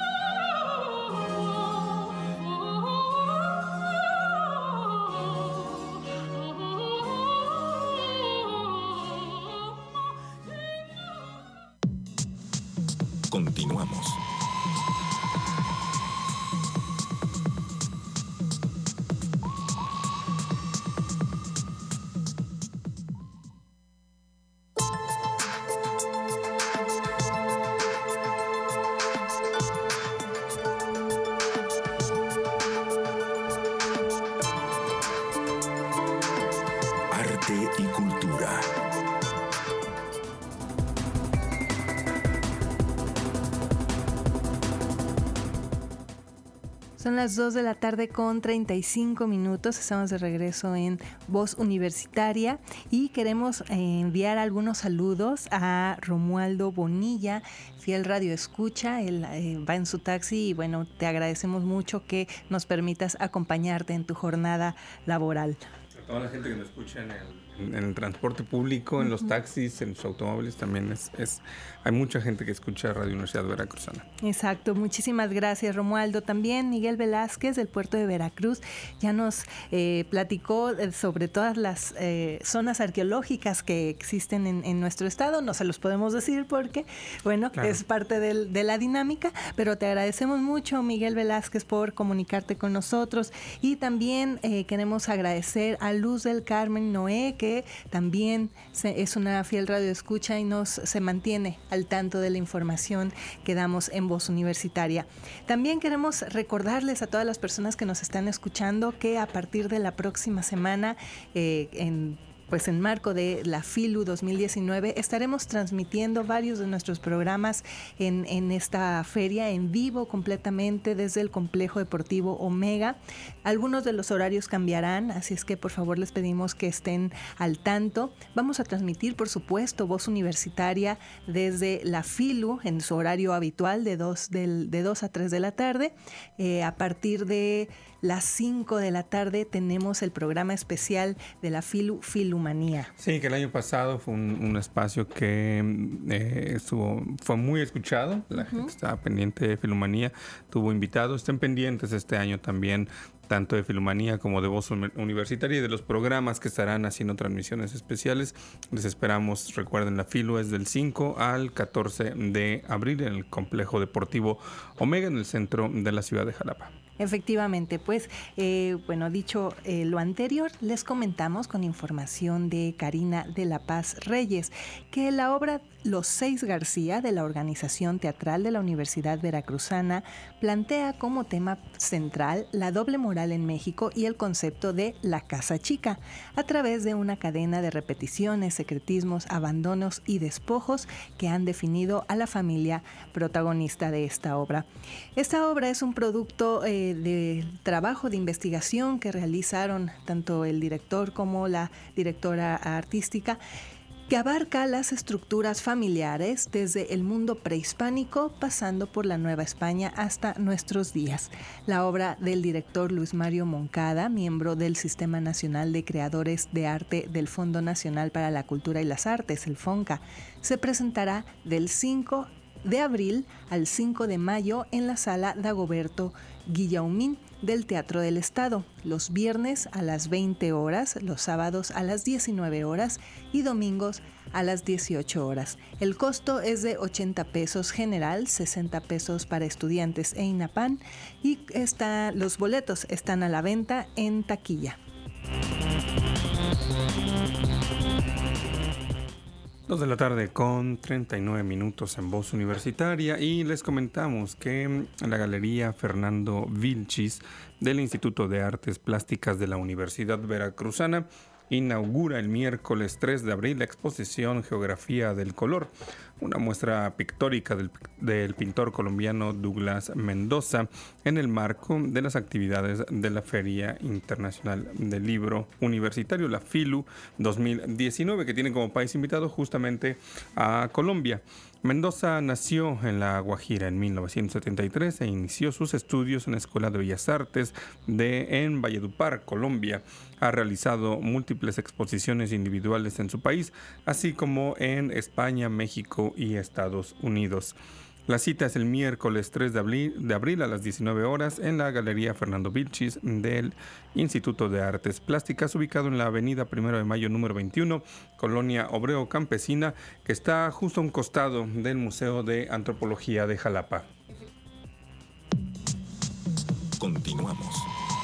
Continuamos. Arte y cultura. Son las dos de la tarde con treinta y cinco minutos. Estamos de regreso en Voz Universitaria y queremos eh, enviar algunos saludos a Romualdo Bonilla, fiel radio escucha. Él eh, va en su taxi y bueno, te agradecemos mucho que nos permitas acompañarte en tu jornada laboral. A toda la gente que nos escucha en el, en el transporte público, en uh-huh. los taxis, en los automóviles, también es, es hay mucha gente que escucha Radio Universidad Veracruzana. Exacto, muchísimas gracias, Romualdo. También Miguel Velázquez del puerto de Veracruz ya nos eh, platicó sobre todas las eh, zonas arqueológicas que existen en, en nuestro estado. No se los podemos decir porque, bueno, claro, es parte del, de la dinámica, pero te agradecemos mucho, Miguel Velázquez, por comunicarte con nosotros. Y también eh, queremos agradecer a Luz del Carmen Noé, que también se, es una fiel radio escucha y nos se mantiene al tanto de la información que damos en Voz Universitaria. También queremos recordarles a todas las personas que nos están escuchando que a partir de la próxima semana, eh, en pues en marco de la FILU dos mil diecinueve, estaremos transmitiendo varios de nuestros programas en, en esta feria en vivo completamente desde el Complejo Deportivo Omega. Algunos de los horarios cambiarán, así es que por favor les pedimos que estén al tanto. Vamos a transmitir, por supuesto, Voz Universitaria desde la FILU en su horario habitual de dos, del, de dos a tres de la tarde. Eh, a partir de las cinco de la tarde tenemos el programa especial de la FILU, FILU Filumanía. Sí, que el año pasado fue un, un espacio que eh, estuvo, fue muy escuchado. La uh-huh. gente estaba pendiente de Filumanía, tuvo invitados. Estén pendientes este año también, tanto de Filumanía como de Voz Universitaria y de los programas que estarán haciendo transmisiones especiales. Les esperamos. Recuerden, la Filu es del cinco al catorce de abril en el Complejo Deportivo Omega, en el centro de la ciudad de Jalapa. Efectivamente, pues, eh, bueno, dicho eh, lo anterior, les comentamos con información de Karina de la Paz Reyes que la obra Los Seis García de la Organización Teatral de la Universidad Veracruzana plantea como tema central la doble moral en México y el concepto de la casa chica, a través de una cadena de repeticiones, secretismos, abandonos y despojos que han definido a la familia protagonista de esta obra. Esta obra es un producto eh, de trabajo de investigación que realizaron tanto el director como la directora artística, que abarca las estructuras familiares desde el mundo prehispánico, pasando por la Nueva España hasta nuestros días. La obra del director Luis Mario Moncada, miembro del Sistema Nacional de Creadores de Arte del Fondo Nacional para la Cultura y las Artes, el FONCA, se presentará del cinco de abril al cinco de mayo en la Sala Dagoberto Guillaumín del Teatro del Estado, los viernes a las veinte horas, los sábados a las diecinueve horas y domingos a las dieciocho horas. El costo es de ochenta pesos general, sesenta pesos para estudiantes e INAPAN, y está, los boletos están a la venta en taquilla. Dos de la tarde con treinta y nueve minutos en Voz Universitaria, y les comentamos que la Galería Fernando Vilchis del Instituto de Artes Plásticas de la Universidad Veracruzana inaugura el miércoles tres de abril la exposición Geografía del Color, una muestra pictórica del, del pintor colombiano Douglas Mendoza en el marco de las actividades de la Feria Internacional del Libro Universitario, la FILU dos mil diecinueve, que tiene como país invitado justamente a Colombia. Mendoza nació en La Guajira en mil novecientos setenta y tres e inició sus estudios en la Escuela de Bellas Artes de en Valledupar, Colombia. Ha realizado múltiples exposiciones individuales en su país, así como en España, México y Estados Unidos. La cita es el miércoles tres de abril, de abril a las diecinueve horas en la Galería Fernando Vilchis del Instituto de Artes Plásticas, ubicado en la avenida Primero de Mayo número veintiuno, Colonia Obrero Campesina, que está justo a un costado del Museo de Antropología de Jalapa. Continuamos.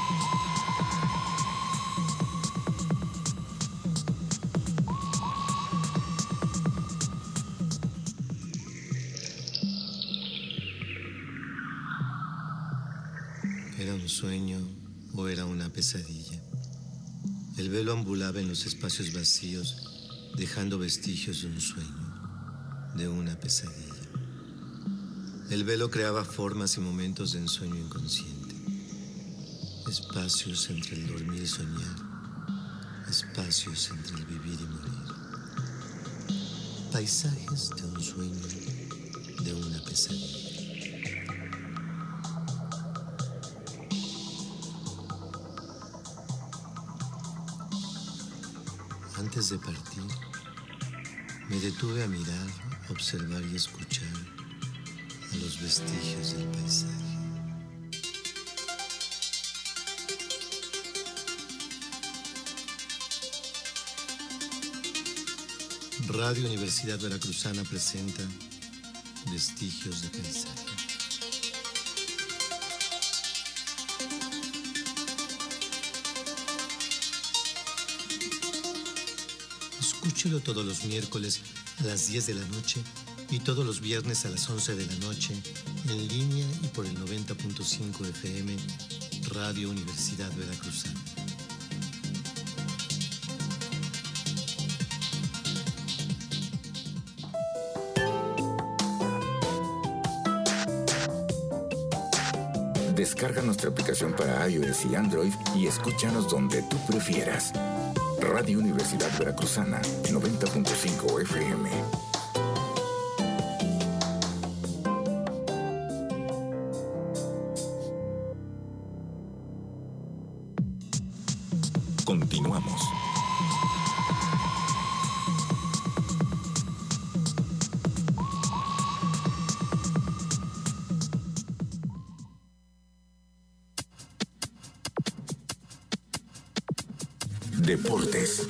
¿Era un sueño o era una pesadilla? El velo ambulaba en los espacios vacíos, dejando vestigios de un sueño, de una pesadilla. El velo creaba formas y momentos de ensueño inconsciente. Espacios entre el dormir y soñar, espacios entre el vivir y morir. Paisajes de un sueño, de una pesadilla. Antes de partir, me detuve a mirar, observar y escuchar a los vestigios del paisaje. Radio Universidad Veracruzana presenta Vestigios de Paisaje. Escúchelo todos los miércoles a las diez de la noche y todos los viernes a las once de la noche en línea y por el noventa punto cinco F M Radio Universidad Veracruzana. Descarga nuestra aplicación para iOS y Android y escúchanos donde tú prefieras. Radio Universidad Veracruzana, noventa punto cinco F M. Continuamos. Deportes.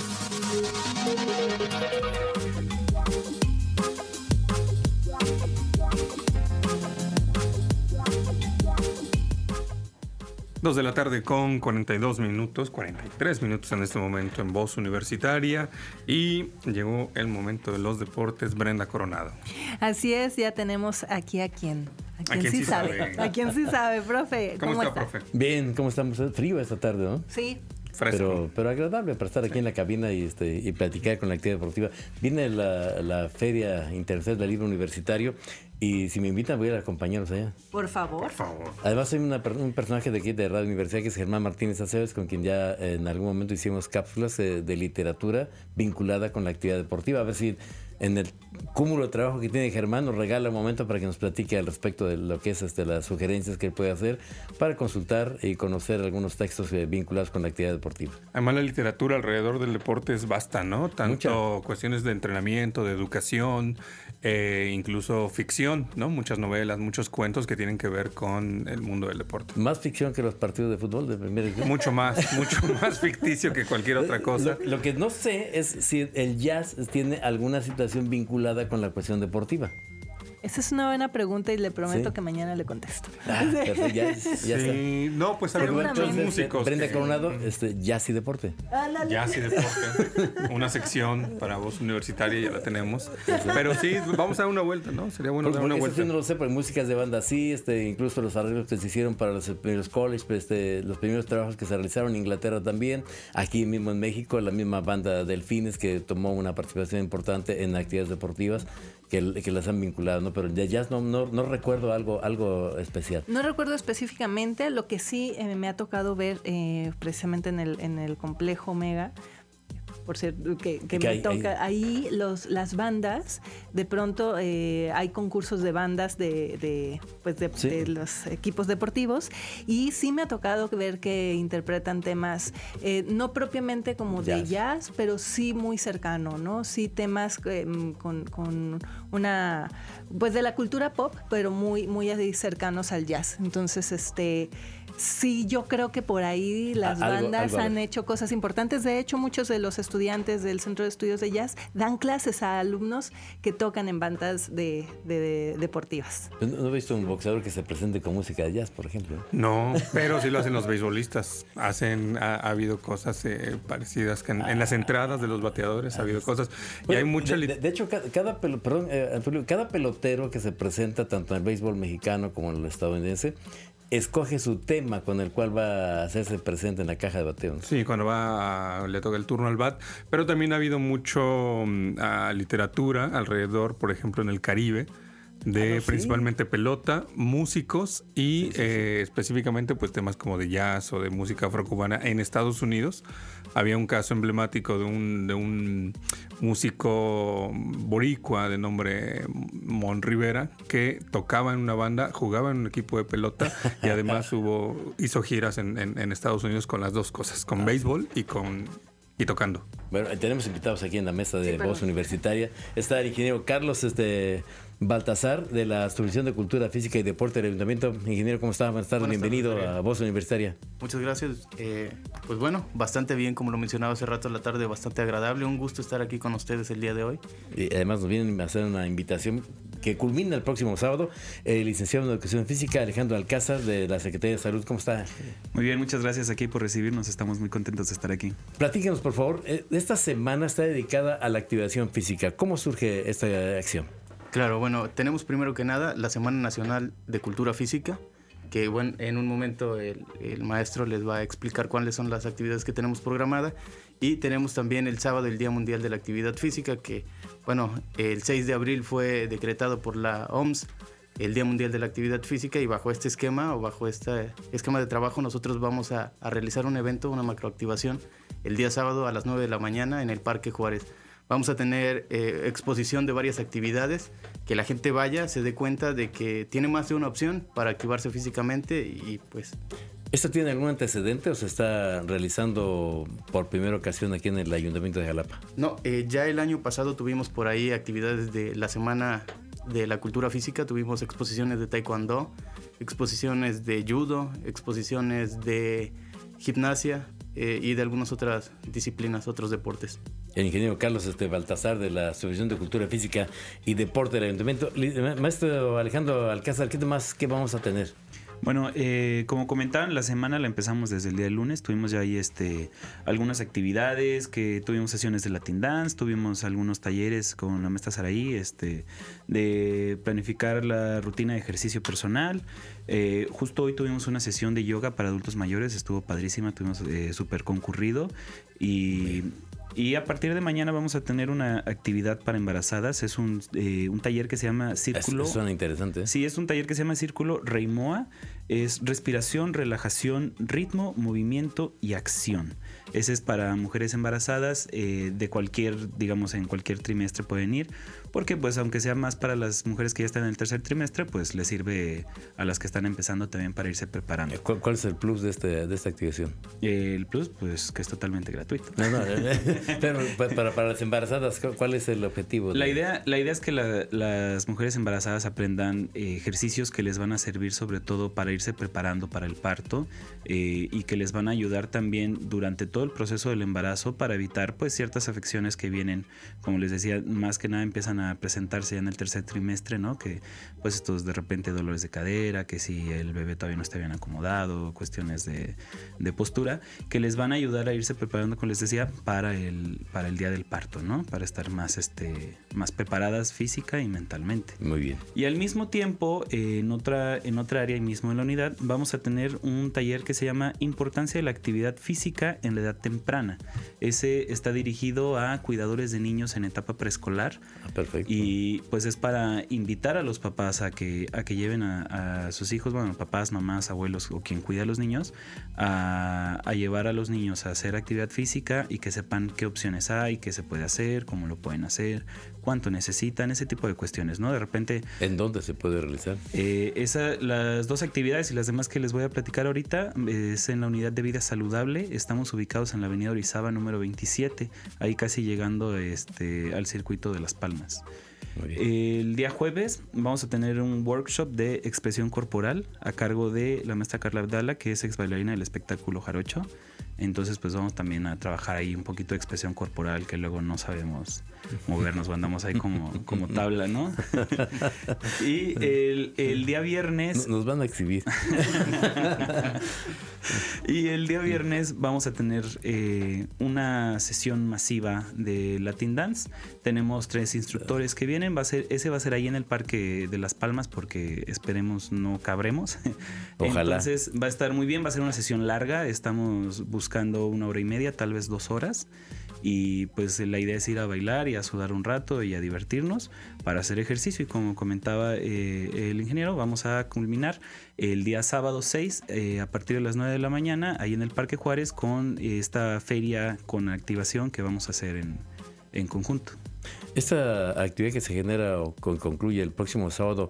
Dos de la tarde con cuarenta y dos minutos, cuarenta y tres minutos en este momento en Voz Universitaria, y llegó el momento de los deportes. Brenda Coronado. Así es, ya tenemos aquí a quien, a quien, ¿A quien sí, sí sabe? sabe? A quien sí sabe, profe. ¿Cómo, ¿Cómo, está, está, profe? Bien, ¿cómo estamos? Frío esta tarde, ¿no? Sí. Fresco. Pero, pero agradable para estar aquí sí. en la cabina y, este, y platicar con la actividad deportiva. Viene la, la Feria Internacional del Libro Universitario y si me invitan voy a ir a acompañarlos allá. Por favor. Por favor. Además soy una, un personaje de aquí de Radio Universidad que es Germán Martínez Aceves, con quien ya en algún momento hicimos cápsulas de, de literatura vinculada con la actividad deportiva. A ver si en el cúmulo de trabajo que tiene Germán nos regala un momento para que nos platique al respecto de lo que es este, las sugerencias que él puede hacer para consultar y conocer algunos textos eh, vinculados con la actividad deportiva. Además la literatura alrededor del deporte es vasta, ¿no? Tanto Mucha. cuestiones de entrenamiento, de educación, eh, incluso ficción, ¿no? Muchas novelas, muchos cuentos que tienen que ver con el mundo del deporte. Más ficción que los partidos de fútbol de primera división. Mucho más, mucho más ficticio que cualquier otra cosa. Lo, lo que no sé es si el jazz tiene alguna situación vinculada con la cuestión deportiva. Esa es una buena pregunta y le prometo ¿Sí? que mañana le contesto. Ah, perfecto, ya, ya sí. está. No, pues hay muchos músicos. Brenda que... Coronado, este, jazz y deporte. Ándale. Jazz y deporte. Una sección para Voz Universitaria, ya la tenemos. Pero sí, vamos a dar una vuelta, ¿no? Sería bueno pues, dar una eso vuelta. sí no lo sé, pero músicas de banda sí, este, incluso los arreglos que se hicieron para los primeros college, este, los primeros trabajos que se realizaron en Inglaterra también, aquí mismo en México, la misma banda Delfines que tomó una participación importante en actividades deportivas que, que las han vinculado, ¿no? Pero de jazz no, no, no recuerdo algo, algo especial. No recuerdo específicamente, lo que sí eh, me ha tocado ver eh, precisamente en el, en el complejo Omega, por cierto, que, que me hay, toca hay... ahí los, las bandas, de pronto eh, hay concursos de bandas de, de, pues de, sí. de los equipos deportivos y sí me ha tocado ver que interpretan temas eh, no propiamente como jazz. de jazz, pero sí muy cercano, ¿no? Sí temas eh, con, con una, pues de la cultura pop, pero muy, muy así cercanos al jazz. Entonces, este... sí, yo creo que por ahí las algo, bandas algo han hecho cosas importantes. De hecho, muchos de los estudiantes del Centro de Estudios de Jazz dan clases a alumnos que tocan en bandas de, de, de deportivas. ¿No he visto un boxeador que se presente con música de jazz, por ejemplo? No, pero sí lo hacen los beisbolistas. Hacen, ha, ha habido cosas eh, parecidas que en, ah, en las entradas de los bateadores ah, ha habido cosas. Bueno, y hay mucha de, de, de hecho, cada, cada, pelo, perdón, eh, Antonio, cada pelotero que se presenta tanto en el béisbol mexicano como en el estadounidense escoge su tema con el cual va a hacerse presente en la caja de bateo, ¿no? Sí, cuando va a, le toca el turno al bat, pero también ha habido mucho um, a literatura alrededor, por ejemplo, en el Caribe, de ah, ¿sí? principalmente pelota, músicos y sí, sí, eh, sí. específicamente pues temas como de jazz o de música afrocubana en Estados Unidos. Había un caso emblemático de un, de un músico boricua de nombre Mon Rivera que tocaba en una banda, jugaba en un equipo de pelota y además hubo, hizo giras en, en, en Estados Unidos con las dos cosas, con ah, béisbol y con y tocando. Bueno, tenemos invitados aquí en la mesa de sí, Voz Universitaria. Está el ingeniero Carlos este, Baltasar de la Subdirección de Cultura Física y Deporte del Ayuntamiento. Ingeniero, ¿cómo está? Buenas tardes, Buenas bienvenido tardes, a Voz Universitaria. Muchas gracias. Eh, pues bueno, bastante bien, como lo mencionaba hace rato, la tarde bastante agradable. Un gusto estar aquí con ustedes el día de hoy. Y además nos vienen a hacer una invitación que culmina el próximo sábado. El licenciado en Educación Física, Alejandro Alcázar, de la Secretaría de Salud. ¿Cómo está? Muy bien, muchas gracias aquí por recibirnos. Estamos muy contentos de estar aquí. Platíquenos, por favor. Esta semana está dedicada a la activación física. ¿Cómo surge esta acción? Claro, bueno, tenemos primero que nada la Semana Nacional de Cultura Física, que bueno, en un momento el, el maestro les va a explicar cuáles son las actividades que tenemos programadas. Y tenemos también el sábado el Día Mundial de la Actividad Física, que bueno, el seis de abril fue decretado por la O M S el Día Mundial de la Actividad Física, y bajo este esquema o bajo este esquema de trabajo nosotros vamos a, a realizar un evento, una macroactivación, el día sábado a las nueve de la mañana en el Parque Juárez. Vamos a tener eh, exposición de varias actividades, que la gente vaya, se dé cuenta de que tiene más de una opción para activarse físicamente y pues... ¿Esto tiene algún antecedente o se está realizando por primera ocasión aquí en el Ayuntamiento de Jalapa? No, eh, ya el año pasado tuvimos por ahí actividades de la Semana de la Cultura Física, tuvimos exposiciones de taekwondo, exposiciones de judo, exposiciones de gimnasia, eh, y de algunas otras disciplinas, otros deportes. El ingeniero Carlos este, Baltasar de la Asociación de Cultura Física y Deporte del Ayuntamiento. Maestro Alejandro Alcázar, ¿qué más qué vamos a tener? Bueno, eh, como comentaban, la semana la empezamos desde el día del lunes. Tuvimos ya ahí este, algunas actividades, que tuvimos sesiones de Latin Dance, tuvimos algunos talleres con la maestra Saraí este, de planificar la rutina de ejercicio personal. Eh, justo hoy tuvimos una sesión de yoga para adultos mayores, estuvo padrísima, tuvimos eh, súper concurrido y... Y a partir de mañana vamos a tener una actividad para embarazadas. Es un, eh, un taller que se llama Círculo. Eso suena interesante. Sí, es un taller que se llama Círculo Reimoa. Es respiración, relajación, ritmo, movimiento y acción. Ese es para mujeres embarazadas eh, de cualquier, digamos, en cualquier trimestre pueden ir. Porque pues aunque sea más para las mujeres que ya están en el tercer trimestre, pues les sirve a las que están empezando también para irse preparando. ¿Cuál, cuál es el plus de, este, de esta activación? Eh, el plus, pues que es totalmente gratuito. No, no, pero para, para las embarazadas, ¿cuál es el objetivo? De... La idea, la idea es que la, las mujeres embarazadas aprendan eh, ejercicios que les van a servir sobre todo para irse preparando para el parto eh, y que les van a ayudar también durante todo el proceso del embarazo para evitar pues ciertas afecciones que vienen, como les decía, más que nada empiezan a presentarse ya en el tercer trimestre, ¿no? Que pues estos de repente dolores de cadera, que si el bebé todavía no está bien acomodado, cuestiones de, de postura, que les van a ayudar a irse preparando, como les decía, para el, para el día del parto, ¿no? Para estar más, este, más preparadas física y mentalmente. Muy bien. Y al mismo tiempo, eh, en, otra, en otra área y mismo en la unidad, vamos a tener un taller que se llama Importancia de la Actividad Física en la Edad Temprana. Ese está dirigido a cuidadores de niños en etapa preescolar. Ah, perfecto. Y pues es para invitar a los papás a que, a que lleven a, a sus hijos, bueno, papás, mamás, abuelos o quien cuida a los niños, a, a llevar a los niños a hacer actividad física y que sepan qué opciones hay, qué se puede hacer, cómo lo pueden hacer, cuánto necesitan, ese tipo de cuestiones, ¿no? De repente... ¿En dónde se puede realizar? Eh, esa, las dos actividades y las demás que les voy a platicar ahorita es en la unidad de vida saludable. Estamos ubicados en la avenida Orizaba número veintisiete, ahí casi llegando este, al circuito de Las Palmas. El día jueves vamos a tener un workshop de expresión corporal a cargo de la maestra Carla Abdala, que es ex bailarina del espectáculo Jarocho. Entonces pues vamos también a trabajar ahí un poquito de expresión corporal, que luego no sabemos movernos o andamos ahí como, como tabla, ¿no? Y el, el día viernes... Nos van a exhibir. Y el día viernes vamos a tener eh, una sesión masiva de Latin Dance. Tenemos tres instructores que vienen. Va a ser, ese va a ser ahí en el Parque de Las Palmas porque esperemos no cabremos. Ojalá. Entonces va a estar muy bien, va a ser una sesión larga. Estamos buscando una hora y media, tal vez dos horas. Y pues la idea es ir a bailar y a sudar un rato y a divertirnos para hacer ejercicio. Y como comentaba eh, el ingeniero, vamos a culminar el día sábado seis eh, a partir de las nueve de la mañana ahí en el Parque Juárez con eh, esta feria con activación que vamos a hacer en, en conjunto. Esta actividad que se genera o concluye el próximo sábado,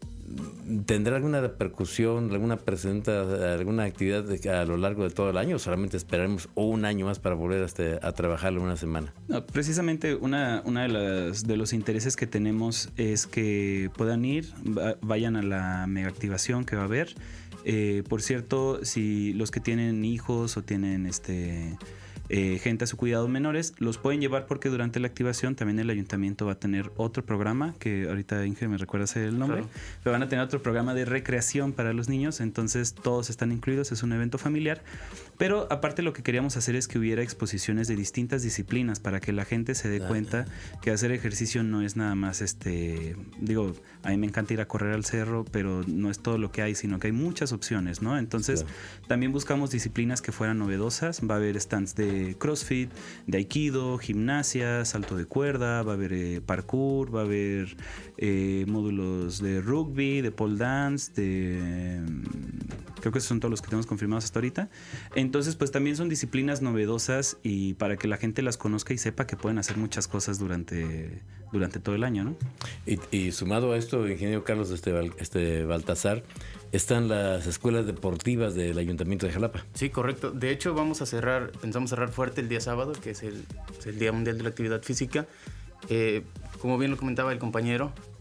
¿tendrá alguna repercusión, alguna presenta, alguna actividad a lo largo de todo el año o solamente esperaremos un año más para volver hasta a trabajarlo una semana? No, precisamente una, una de, las, de los intereses que tenemos es que puedan ir, vayan a la mega activación que va a haber. Eh, por cierto, si los que tienen hijos o tienen este... Eh, gente a su cuidado menores, los pueden llevar porque durante la activación también el ayuntamiento va a tener otro programa, que ahorita Inge me recuerdas el nombre, claro. Pero van a tener otro programa de recreación para los niños, entonces todos están incluidos, es un evento familiar, pero aparte lo que queríamos hacer es que hubiera exposiciones de distintas disciplinas para que la gente se dé ah, cuenta ah. que hacer ejercicio no es nada más este, digo, a mí me encanta ir a correr al cerro, pero no es todo lo que hay, sino que hay muchas opciones, ¿no? Entonces claro. También buscamos disciplinas que fueran novedosas, va a haber stands de CrossFit, de Aikido, gimnasia, salto de cuerda, va a haber eh, parkour, va a haber eh, módulos de rugby, de pole dance, de... Eh, creo que esos son todos los que tenemos confirmados hasta ahorita. Entonces, pues también son disciplinas novedosas y para que la gente las conozca y sepa que pueden hacer muchas cosas durante, durante todo el año, ¿no? Y, y sumado a esto, ingeniero Carlos este, este Baltasar, están las escuelas deportivas del Ayuntamiento de Jalapa. Sí, correcto. De hecho, vamos a cerrar, pensamos cerrar fuerte el día sábado, que es el, es el Día Mundial de la Actividad Física. Eh, como bien lo comentaba el compañero,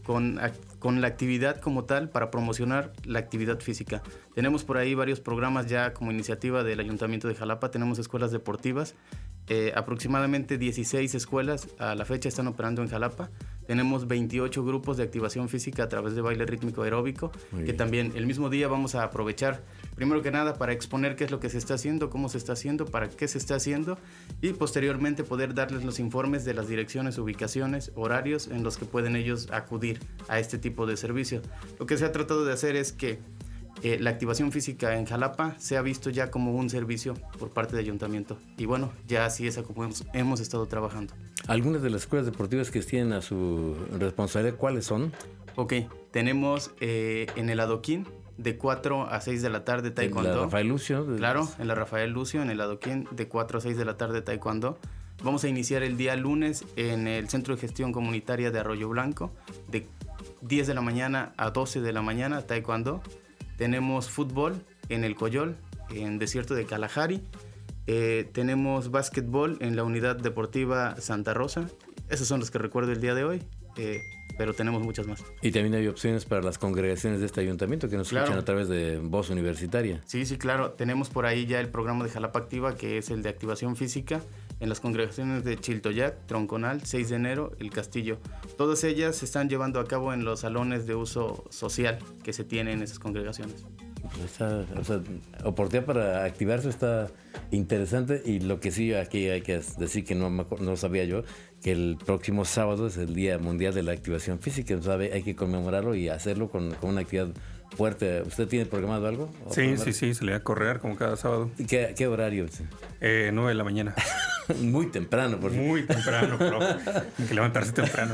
con, con la actividad como tal para promocionar la actividad física. Tenemos por ahí varios programas ya como iniciativa del Ayuntamiento de Jalapa, tenemos escuelas deportivas, eh, aproximadamente dieciséis escuelas a la fecha están operando en Jalapa. Tenemos veintiocho grupos de activación física a través de baile rítmico aeróbico, que también el mismo día vamos a aprovechar, primero que nada, para exponer qué es lo que se está haciendo, cómo se está haciendo, para qué se está haciendo, y posteriormente poder darles los informes de las direcciones, ubicaciones, horarios en los que pueden ellos acudir a este tipo de servicio. Lo que se ha tratado de hacer es que Eh, la activación física en Jalapa se ha visto ya como un servicio por parte del ayuntamiento. Y bueno, ya así es como hemos, hemos estado trabajando. Algunas de las escuelas deportivas que tienen a su responsabilidad, ¿cuáles son? Ok, tenemos eh, en el Adoquín de cuatro a seis de la tarde taekwondo. ¿En la Rafael Lucio? Claro, en la Rafael Lucio, en el Adoquín de cuatro a seis de la tarde taekwondo. Vamos a iniciar el día lunes en el Centro de Gestión Comunitaria de Arroyo Blanco de diez de la mañana a doce de la mañana taekwondo. Tenemos fútbol en el Coyol, en Desierto de Kalahari. Eh, tenemos básquetbol en la Unidad Deportiva Santa Rosa. Esos son los que recuerdo el día de hoy, eh, pero tenemos muchas más. Y también hay opciones para las congregaciones de este ayuntamiento que nos Claro. escuchan a través de Voz Universitaria. Sí, sí, claro. Tenemos por ahí ya el programa de Jalapa Activa, que es el de activación física, en las congregaciones de Chiltoyac, Tronconal, seis de enero, El Castillo. Todas ellas se están llevando a cabo en los salones de uso social que se tienen en esas congregaciones. Esa, o sea, oportunidad para activarse está interesante, y lo que sí aquí hay que decir que no, me acuerdo- no sabía yo, que el próximo sábado es el Día Mundial de la Activación Física, ¿sabe? Hay que conmemorarlo y hacerlo con, con una actividad fuerte. ¿Usted tiene programado algo? ¿O Sí, programado? sí, sí, se le va a correr como cada sábado. ¿Y qué, qué horario? Eh, nueve de la mañana. Muy temprano, por Muy temprano, profe. Hay que levantarse temprano.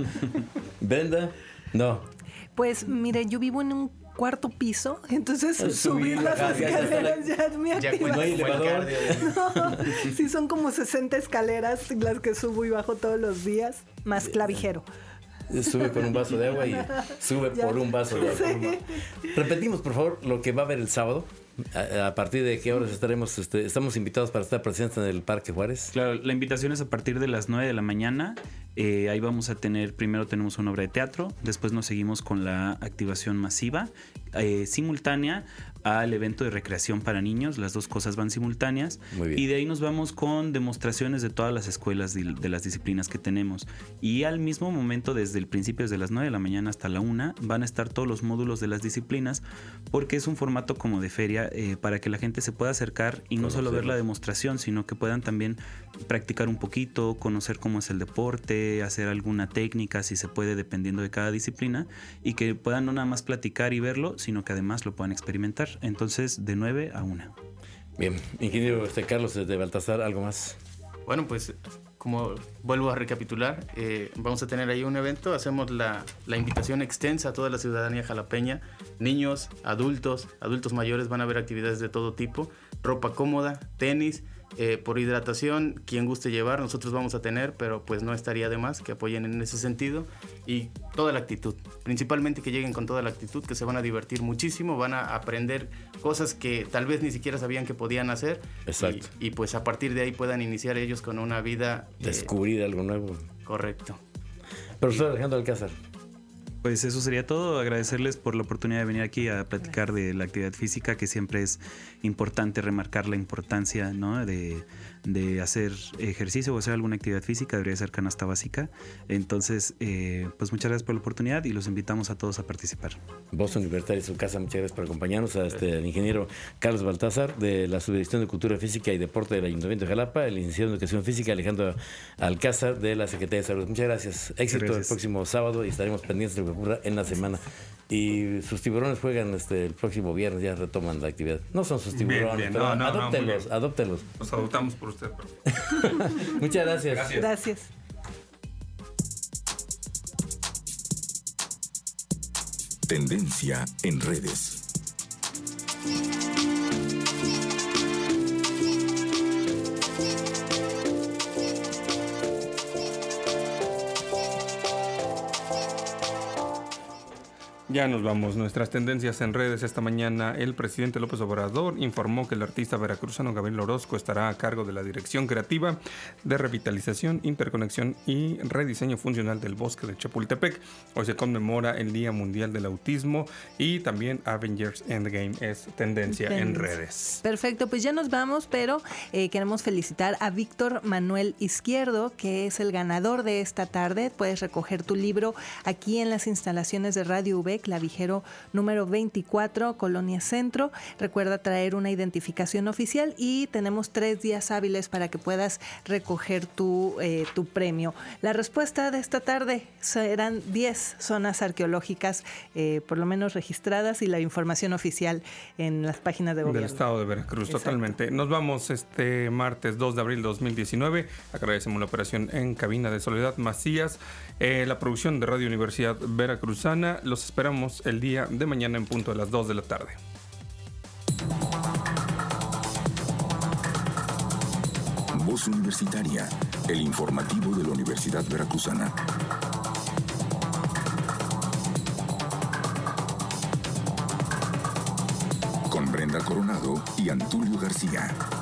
Brenda, no. Pues mire, yo vivo en un cuarto piso, entonces Subir, subir las bajar, ya está escaleras ya es mi Ya actividad. no hay elevador. No, sí, son como sesenta escaleras las que subo y bajo todos los días, más clavijero. Sube con un vaso de agua y sube Ya. por un vaso de agua. Sí. Repetimos, por favor, lo que va a haber el sábado. A, a partir de qué horas estaremos, este, estamos invitados para estar presentes en el Parque Juárez. Claro, la invitación es a partir de las nueve de la mañana. Eh, ahí vamos a tener, primero tenemos una obra de teatro, después nos seguimos con la activación masiva, eh, simultánea al evento de recreación para niños. Las dos cosas van simultáneas. Muy bien. Y de ahí nos vamos con demostraciones de todas las escuelas de, de las disciplinas que tenemos. Y al mismo momento, desde el principio, desde las nueve de la mañana hasta la una, van a estar todos los módulos de las disciplinas, porque es un formato como de feria, eh, para que la gente se pueda acercar y no solo ver la demostración, sino que puedan también practicar un poquito, conocer cómo es el deporte, hacer alguna técnica, si se puede, dependiendo de cada disciplina, y que puedan no nada más platicar y verlo, sino que además lo puedan experimentar. Entonces, de nueve a una. Bien, ingeniero este, Carlos de Baltasar, ¿algo más? Bueno, pues como vuelvo a recapitular, eh, vamos a tener ahí un evento, hacemos la, la invitación extensa a toda la ciudadanía jalapeña, niños, adultos, adultos mayores, van a haber actividades de todo tipo, ropa cómoda, tenis, eh, por hidratación, quien guste llevar, nosotros vamos a tener, pero pues no estaría de más que apoyen en ese sentido, y toda la actitud, principalmente que lleguen con toda la actitud, que se van a divertir muchísimo, van a aprender cosas que tal vez ni siquiera sabían que podían hacer. Exacto. Y, y pues a partir de ahí puedan iniciar ellos con una vida... eh, Descubrir algo nuevo. correcto. Profesor Alejandro Alcázar. Pues eso sería todo. Agradecerles por la oportunidad de venir aquí a platicar de la actividad física, que siempre es importante remarcar la importancia, ¿no?, de, de hacer ejercicio o hacer alguna actividad física. Debería ser canasta básica. Entonces, eh, pues muchas gracias por la oportunidad y los invitamos a todos a participar. Voz Universitaria y su casa, muchas gracias por acompañarnos. A este, al ingeniero Carlos Baltasar, de la Subdirección de Cultura Física y Deporte del Ayuntamiento de Jalapa, el licenciado en Educación Física Alejandro Alcázar, de la Secretaría de Salud. Muchas gracias. Éxito Gracias. el próximo sábado y estaremos pendientes de lo que ocurra en la semana. Y sus tiburones juegan este, el próximo viernes, ya retoman la actividad. No son sus tiburones, Bien, bien. pero No, no, no, adóptenlos, muy bien. adóptenlos. Los adoptamos por usted, profe. Muchas gracias. Gracias. Gracias. Tendencia en redes. Ya nos vamos. Nuestras tendencias en redes esta mañana. El presidente López Obrador informó que el artista veracruzano Gabriel Orozco estará a cargo de la dirección creativa de revitalización, interconexión y rediseño funcional del bosque de Chapultepec. Hoy se conmemora el Día Mundial del Autismo y también Avengers Endgame es tendencia, tendencia. en redes. Perfecto, pues ya nos vamos, pero eh, queremos felicitar a Víctor Manuel Izquierdo, que es el ganador de esta tarde. Puedes recoger tu libro aquí en las instalaciones de Radio U B, Clavijero número veinticuatro, Colonia Centro. Recuerda traer una identificación oficial y tenemos tres días hábiles para que puedas recoger tu, eh, tu premio. La respuesta de esta tarde serán diez zonas arqueológicas, eh, por lo menos registradas, y la información oficial en las páginas de gobierno. Del estado de Veracruz, Exacto. Totalmente. Nos vamos este martes dos de abril de dos mil diecinueve. Agradecemos la operación en cabina de Soledad Macías, eh, la producción de Radio Universidad Veracruzana. Los esperamos el día de mañana en punto de las dos de la tarde. Voz Universitaria, el informativo de la Universidad Veracruzana. Con Brenda Coronado y Antulio García.